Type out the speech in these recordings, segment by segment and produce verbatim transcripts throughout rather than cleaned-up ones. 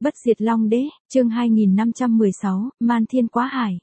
Bất diệt Long Đế, chương hai nghìn năm trăm mười sáu, Man Thiên Quá Hải.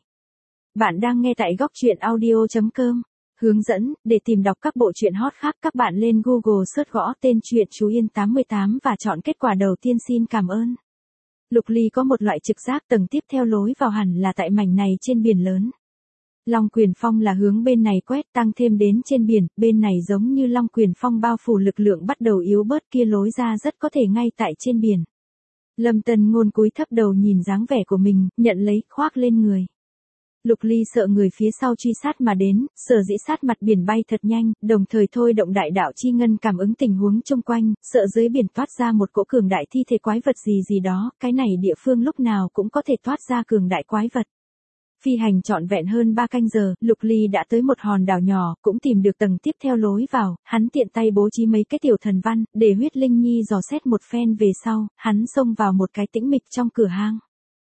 Bạn đang nghe tại góc truyện audio chấm com. Hướng dẫn, để tìm đọc các bộ truyện hot khác các bạn lên Google search gõ tên truyện Chú Yên tám mươi tám và chọn kết quả đầu tiên. Xin cảm ơn. Lục Ly có một loại trực giác tầng tiếp theo lối vào hẳn là tại mảnh này trên biển lớn. Long Quyền Phong là hướng bên này quét tăng thêm đến trên biển, bên này giống như Long Quyền Phong bao phủ lực lượng bắt đầu yếu bớt kia lối ra rất có thể ngay tại trên biển. Lâm Tân Ngôn cúi thấp đầu nhìn dáng vẻ của mình, nhận lấy, khoác lên người. Lục Ly sợ người phía sau truy sát mà đến, sở dĩ sát mặt biển bay thật nhanh, đồng thời thôi động đại đạo chi ngân cảm ứng tình huống xung quanh, sợ dưới biển toát ra một cỗ cường đại thi thể quái vật gì gì đó, cái này địa phương lúc nào cũng có thể toát ra cường đại quái vật. Phi hành trọn vẹn hơn ba canh giờ, Lục Ly đã tới một hòn đảo nhỏ, cũng tìm được tầng tiếp theo lối vào, hắn tiện tay bố trí mấy cái tiểu thần văn, để huyết linh nhi dò xét một phen về sau, hắn xông vào một cái tĩnh mịch trong cửa hang.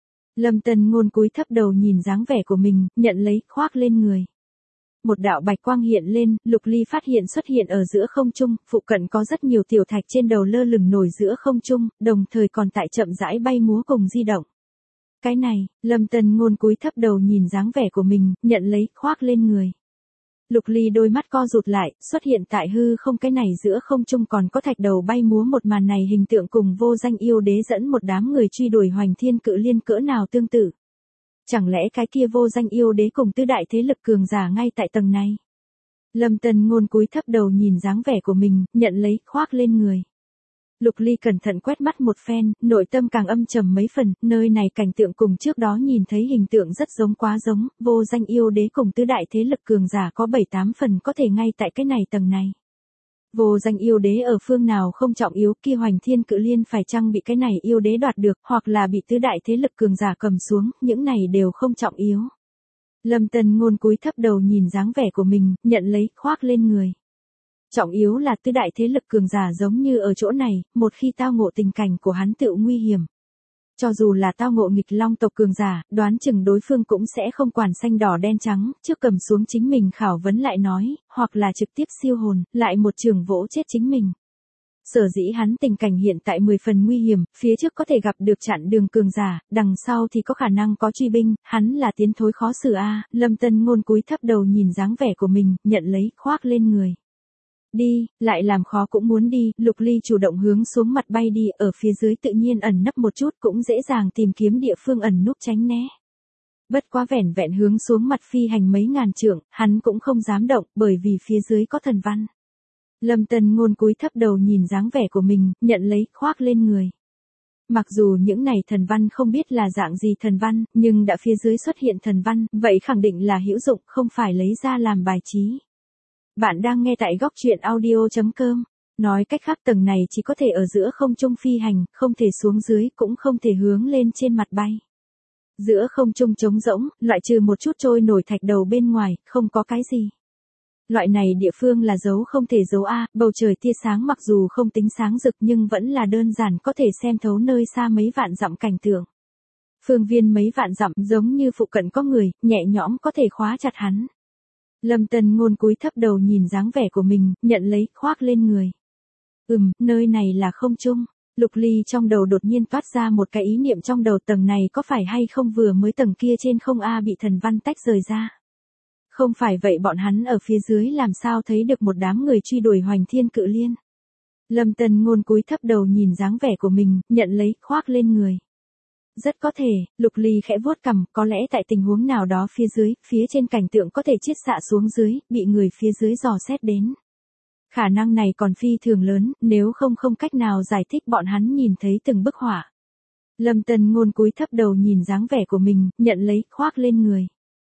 Lâm Tân Ngôn cúi thấp đầu nhìn dáng vẻ của mình, nhận lấy, khoác lên người. Một đạo bạch quang hiện lên, Lục Ly phát hiện xuất hiện ở giữa không trung, phụ cận có rất nhiều tiểu thạch trên đầu lơ lửng nổi giữa không trung, đồng thời còn tại chậm rãi bay múa cùng di động. Cái này, Lâm Tân Ngôn cúi thấp đầu nhìn dáng vẻ của mình, nhận lấy, khoác lên người. Lục Ly đôi mắt co rụt lại, xuất hiện tại hư không, cái này giữa không trung còn có thạch đầu bay múa, một màn này hình tượng cùng vô danh yêu đế dẫn một đám người truy đuổi Hoành Thiên Cự Liên cỡ nào tương tự. Chẳng lẽ cái kia vô danh yêu đế cùng tứ đại thế lực cường giả ngay tại tầng này? Lâm Tân Ngôn cúi thấp đầu nhìn dáng vẻ của mình, nhận lấy, khoác lên người. Lục Ly cẩn thận quét mắt một phen, nội tâm càng âm trầm mấy phần, nơi này cảnh tượng cùng trước đó nhìn thấy hình tượng rất giống, quá giống, vô danh yêu đế cùng tứ đại thế lực cường giả có bảy tám phần có thể ngay tại cái này tầng này. Vô danh yêu đế ở phương nào không trọng yếu, kia Hoành Thiên Cự Liên phải chăng bị cái này yêu đế đoạt được, hoặc là bị tứ đại thế lực cường giả cầm xuống, những này đều không trọng yếu. Lâm Tân Ngôn cúi thấp đầu nhìn dáng vẻ của mình, nhận lấy, khoác lên người. Trọng yếu là tứ đại thế lực cường giả giống như ở chỗ này, một khi tao ngộ tình cảnh của hắn tựu nguy hiểm. Cho dù là tao ngộ nghịch long tộc cường giả, đoán chừng đối phương cũng sẽ không quản xanh đỏ đen trắng, trước cầm xuống chính mình khảo vấn lại nói, hoặc là trực tiếp siêu hồn, lại một trường vỗ chết chính mình. Sở dĩ hắn tình cảnh hiện tại mười phần nguy hiểm, phía trước có thể gặp được chặn đường cường giả, đằng sau thì có khả năng có truy binh, hắn là tiến thối khó xử a. Lâm Tân Ngôn cúi thấp đầu nhìn dáng vẻ của mình, nhận lấy, khoác lên người. Đi, lại làm khó cũng muốn đi, Lục Ly chủ động hướng xuống mặt bay đi, ở phía dưới tự nhiên ẩn nấp một chút, cũng dễ dàng tìm kiếm địa phương ẩn núp tránh né. Bất quá vẻn vẹn hướng xuống mặt phi hành mấy ngàn trượng, hắn cũng không dám động, bởi vì phía dưới có thần văn. Lâm Tân Ngôn cúi thấp đầu nhìn dáng vẻ của mình, nhận lấy, khoác lên người. Mặc dù những này thần văn không biết là dạng gì thần văn, nhưng đã phía dưới xuất hiện thần văn, vậy khẳng định là hữu dụng, không phải lấy ra làm bài trí. Bạn đang nghe tại góc truyện audio chấm com. Nói cách khác tầng này chỉ có thể ở giữa không trung phi hành, không thể xuống dưới, cũng không thể hướng lên trên mặt bay. Giữa không trung trống rỗng, loại trừ một chút trôi nổi thạch đầu bên ngoài, không có cái gì. Loại này địa phương là giấu không thể giấu a, bầu trời tia sáng mặc dù không tính sáng rực nhưng vẫn là đơn giản có thể xem thấu nơi xa mấy vạn dặm cảnh tượng. Phương viên mấy vạn dặm giống như phụ cận có người, nhẹ nhõm có thể khóa chặt hắn. Lâm Tân Ngôn cúi thấp đầu nhìn dáng vẻ của mình, nhận lấy, khoác lên người. Ừm, nơi này là không trung. Lục Ly trong đầu đột nhiên toát ra một cái ý niệm trong đầu, tầng này có phải hay không vừa mới tầng kia trên không a bị thần văn tách rời ra. Không phải vậy bọn hắn ở phía dưới làm sao thấy được một đám người truy đuổi Hoành Thiên Cự Liên. Lâm Tân Ngôn cúi thấp đầu nhìn dáng vẻ của mình, nhận lấy, khoác lên người. Rất có thể, Lục Ly khẽ vuốt cằm, có lẽ tại tình huống nào đó phía dưới, phía trên cảnh tượng có thể chiết xạ xuống dưới, bị người phía dưới dò xét đến. Khả năng này còn phi thường lớn, nếu không không cách nào giải thích bọn hắn nhìn thấy từng bức họa. Lâm Tân Ngôn cúi thấp đầu nhìn dáng vẻ của mình, nhận lấy, khoác lên người.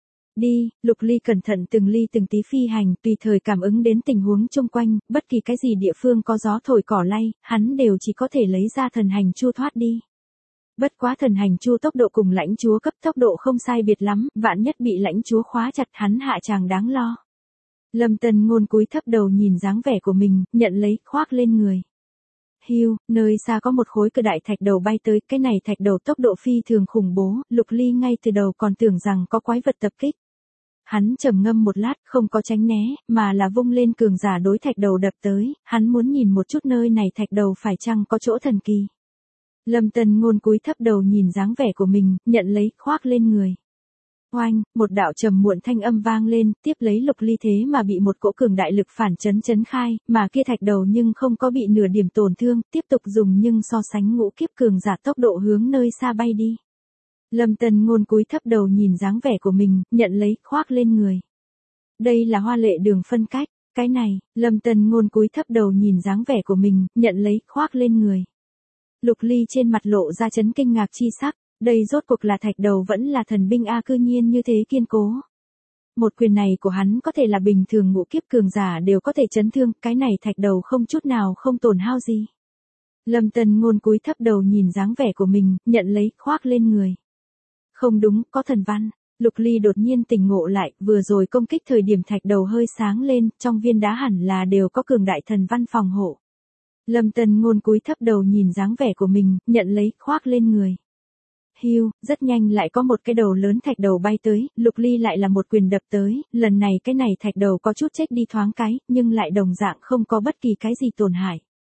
Đi, Lục Ly cẩn thận từng ly từng tí phi hành, tùy thời cảm ứng đến tình huống chung quanh, bất kỳ cái gì địa phương có gió thổi cỏ lay, hắn đều chỉ có thể lấy ra thần hành chu thoát đi. Bất quá thần hành chu tốc độ cùng lãnh chúa cấp tốc độ không sai biệt lắm, vạn nhất bị lãnh chúa khóa chặt hắn hạ tràng đáng lo. Lâm Tân Ngôn cúi thấp đầu nhìn dáng vẻ của mình, nhận lấy, khoác lên người. Hiu, nơi xa có một khối cực đại thạch đầu bay tới, cái này thạch đầu tốc độ phi thường khủng bố, Lục Ly ngay từ đầu còn tưởng rằng có quái vật tập kích. Hắn trầm ngâm một lát, không có tránh né, mà là vung lên cường giả đối thạch đầu đập tới, hắn muốn nhìn một chút nơi này thạch đầu phải chăng có chỗ thần kỳ. Lâm Tân Ngôn cúi thấp đầu nhìn dáng vẻ của mình, nhận lấy, khoác lên người. Oanh, một đạo trầm muộn thanh âm vang lên, tiếp lấy Lục Ly thế mà bị một cỗ cường đại lực phản chấn chấn khai, mà kia thạch đầu nhưng không có bị nửa điểm tổn thương, tiếp tục dùng nhưng so sánh ngũ kiếp cường giả tốc độ hướng nơi xa bay đi. Lâm Tân Ngôn cúi thấp đầu nhìn dáng vẻ của mình, nhận lấy, khoác lên người. Đây là hoa lệ đường phân cách, cái này, Lâm Tân Ngôn cúi thấp đầu nhìn dáng vẻ của mình, nhận lấy, khoác lên người. Lục Ly trên mặt lộ ra chấn kinh ngạc chi sắc, đây rốt cuộc là thạch đầu vẫn là thần binh a, cư nhiên như thế kiên cố. Một quyền này của hắn có thể là bình thường ngũ kiếp cường giả đều có thể chấn thương, cái này thạch đầu không chút nào không tổn hao gì. Lâm Tân Ngôn cúi thấp đầu nhìn dáng vẻ của mình, nhận lấy, khoác lên người. Không đúng, có thần văn. Lục Ly đột nhiên tỉnh ngộ lại, vừa rồi công kích thời điểm thạch đầu hơi sáng lên, trong viên đá hẳn là đều có cường đại thần văn phòng hộ. Lâm Tân Ngôn cúi thấp đầu nhìn dáng vẻ của mình, nhận lấy, khoác lên người. Hiu, rất nhanh lại có một cái đầu lớn thạch đầu bay tới, Lục Ly lại là một quyền đập tới, lần này cái này thạch đầu có chút chết đi thoáng cái, nhưng lại đồng dạng không có bất kỳ cái gì tổn hại.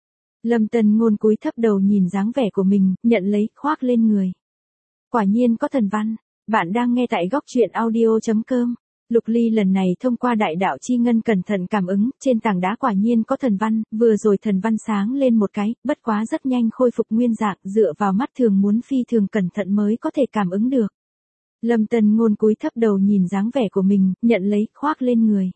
Lâm Tân Ngôn cúi thấp đầu nhìn dáng vẻ của mình, nhận lấy, khoác lên người. Quả nhiên có thần văn. Bạn đang nghe tại góc truyện audio chấm com. Lục Ly lần này thông qua đại đạo chi ngân cẩn thận cảm ứng, trên tảng đá quả nhiên có thần văn, vừa rồi thần văn sáng lên một cái, bất quá rất nhanh khôi phục nguyên dạng, dựa vào mắt thường muốn phi thường cẩn thận mới có thể cảm ứng được. Lâm Tân Ngôn cúi thấp đầu nhìn dáng vẻ của mình, nhận lấy, khoác lên người.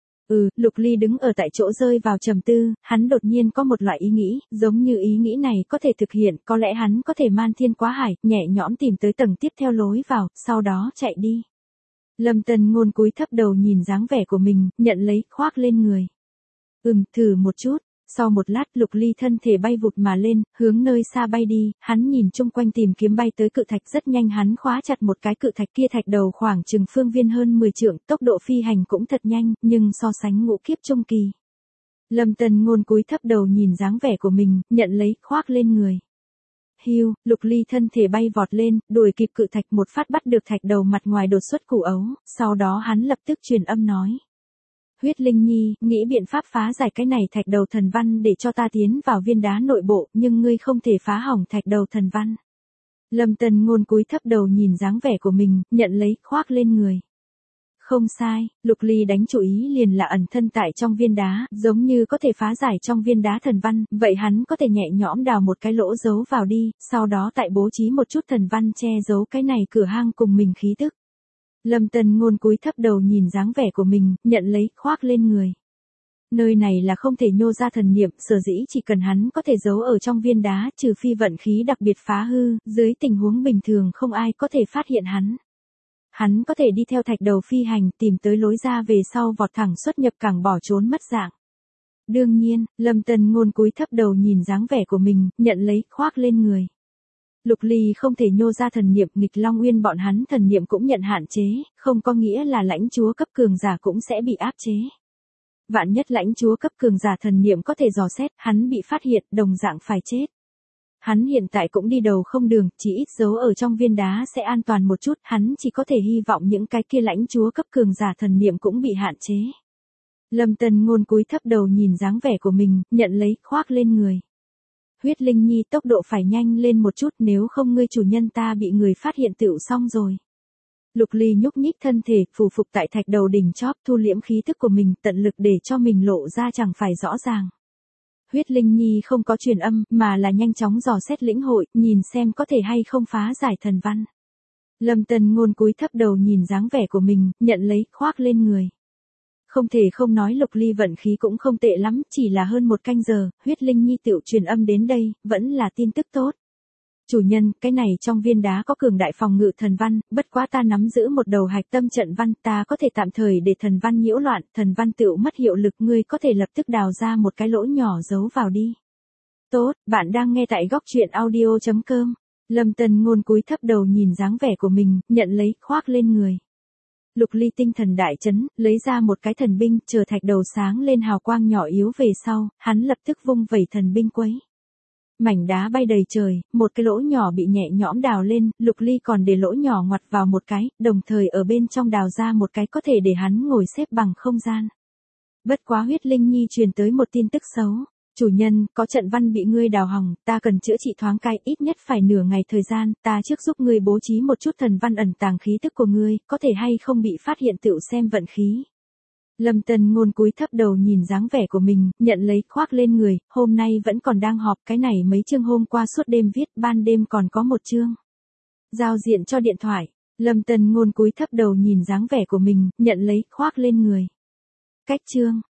Ừ, Lục Ly đứng ở tại chỗ rơi vào trầm tư, hắn đột nhiên có một loại ý nghĩ, giống như ý nghĩ này có thể thực hiện, có lẽ hắn có thể man thiên quá hải, nhẹ nhõm tìm tới tầng tiếp theo lối vào, sau đó chạy đi. Lâm Tân Ngôn cúi thấp đầu nhìn dáng vẻ của mình, nhận lấy, khoác lên người. Ừm, thử một chút. Sau một lát Lục Ly thân thể bay vụt mà lên, hướng nơi xa bay đi, hắn nhìn chung quanh tìm kiếm bay tới cự thạch, rất nhanh hắn khóa chặt một cái cự thạch, kia thạch đầu khoảng chừng phương viên hơn mười trượng, tốc độ phi hành cũng thật nhanh, nhưng so sánh ngũ kiếp trung kỳ. Lâm Tân Ngôn cúi thấp đầu nhìn dáng vẻ của mình, nhận lấy, khoác lên người. Hiu, Lục Ly thân thể bay vọt lên, đuổi kịp cự thạch, một phát bắt được thạch đầu mặt ngoài đột xuất củ ấu, sau đó hắn lập tức truyền âm nói. Huyết Linh Nhi, nghĩ biện pháp phá giải cái này thạch đầu thần văn để cho ta tiến vào viên đá nội bộ, nhưng ngươi không thể phá hỏng thạch đầu thần văn. Lâm Tân Ngôn cúi thấp đầu nhìn dáng vẻ của mình, nhận lấy, khoác lên người. Không sai, Lục Ly đánh chủ ý liền là ẩn thân tại trong viên đá, giống như có thể phá giải trong viên đá thần văn, vậy hắn có thể nhẹ nhõm đào một cái lỗ giấu vào đi, sau đó tại bố trí một chút thần văn che giấu cái này cửa hang cùng mình khí tức. Lâm Tân Ngôn cúi thấp đầu nhìn dáng vẻ của mình, nhận lấy, khoác lên người. Nơi này là không thể nhô ra thần niệm, sở dĩ chỉ cần hắn có thể giấu ở trong viên đá, trừ phi vận khí đặc biệt phá hư, dưới tình huống bình thường không ai có thể phát hiện hắn. Hắn có thể đi theo thạch đầu phi hành, tìm tới lối ra về sau vọt thẳng xuất nhập cảng bỏ trốn mất dạng. Đương nhiên, Lâm Tân Ngôn cúi thấp đầu nhìn dáng vẻ của mình, nhận lấy, khoác lên người. Lục Ly không thể nhô ra thần niệm, nghịch Long Uyên bọn hắn thần niệm cũng nhận hạn chế, không có nghĩa là lãnh chúa cấp cường giả cũng sẽ bị áp chế. Vạn nhất lãnh chúa cấp cường giả thần niệm có thể dò xét, hắn bị phát hiện, đồng dạng phải chết. Hắn hiện tại cũng đi đầu không đường, chỉ ít giấu ở trong viên đá sẽ an toàn một chút, hắn chỉ có thể hy vọng những cái kia lãnh chúa cấp cường giả thần niệm cũng bị hạn chế. Lâm Tân Ngôn cúi thấp đầu nhìn dáng vẻ của mình, nhận lấy, khoác lên người. Huyết Linh Nhi, tốc độ phải nhanh lên một chút, nếu không ngươi chủ nhân ta bị người phát hiện tựu xong rồi. Lục Ly nhúc nhích thân thể, phù phục tại thạch đầu đỉnh chóp, thu liễm khí tức của mình, tận lực để cho mình lộ ra chẳng phải rõ ràng. Huyết Linh Nhi không có truyền âm, mà là nhanh chóng dò xét lĩnh hội, nhìn xem có thể hay không phá giải thần văn. Lâm Tân Ngôn cúi thấp đầu nhìn dáng vẻ của mình, nhận lấy, khoác lên người. Không thể không nói Lục Ly vận khí cũng không tệ lắm, chỉ là hơn một canh giờ, Huyết Linh Nhi tựu truyền âm đến đây, vẫn là tin tức tốt. Chủ nhân, cái này trong viên đá có cường đại phòng ngự thần văn, bất quá ta nắm giữ một đầu hạch tâm trận văn, ta có thể tạm thời để thần văn nhiễu loạn, thần văn tựu mất hiệu lực, ngươi có thể lập tức đào ra một cái lỗ nhỏ giấu vào đi. Tốt, bạn đang nghe tại góc truyện audio chấm com. Lâm Tân Ngôn cúi thấp đầu nhìn dáng vẻ của mình, nhận lấy, khoác lên người. Lục Ly tinh thần đại chấn, lấy ra một cái thần binh, chờ thạch đầu sáng lên hào quang nhỏ yếu về sau, hắn lập tức vung vẩy thần binh quấy. Mảnh đá bay đầy trời, một cái lỗ nhỏ bị nhẹ nhõm đào lên, Lục Ly còn để lỗ nhỏ ngoặt vào một cái, đồng thời ở bên trong đào ra một cái có thể để hắn ngồi xếp bằng không gian. Bất quá Huyết Linh Nhi truyền tới một tin tức xấu. Chủ nhân, có trận văn bị ngươi đào hỏng, ta cần chữa trị thoáng cái, ít nhất phải nửa ngày thời gian, ta trước giúp ngươi bố trí một chút thần văn ẩn tàng khí tức của ngươi, có thể hay không bị phát hiện tựu xem vận khí. Lâm Tân Ngôn cúi thấp đầu nhìn dáng vẻ của mình, nhận lấy khoác lên người, hôm nay vẫn còn đang họp, cái này mấy chương hôm qua suốt đêm viết, ban đêm còn có một chương. Giao diện cho điện thoại, Lâm Tân Ngôn cúi thấp đầu nhìn dáng vẻ của mình, nhận lấy khoác lên người. Cách chương,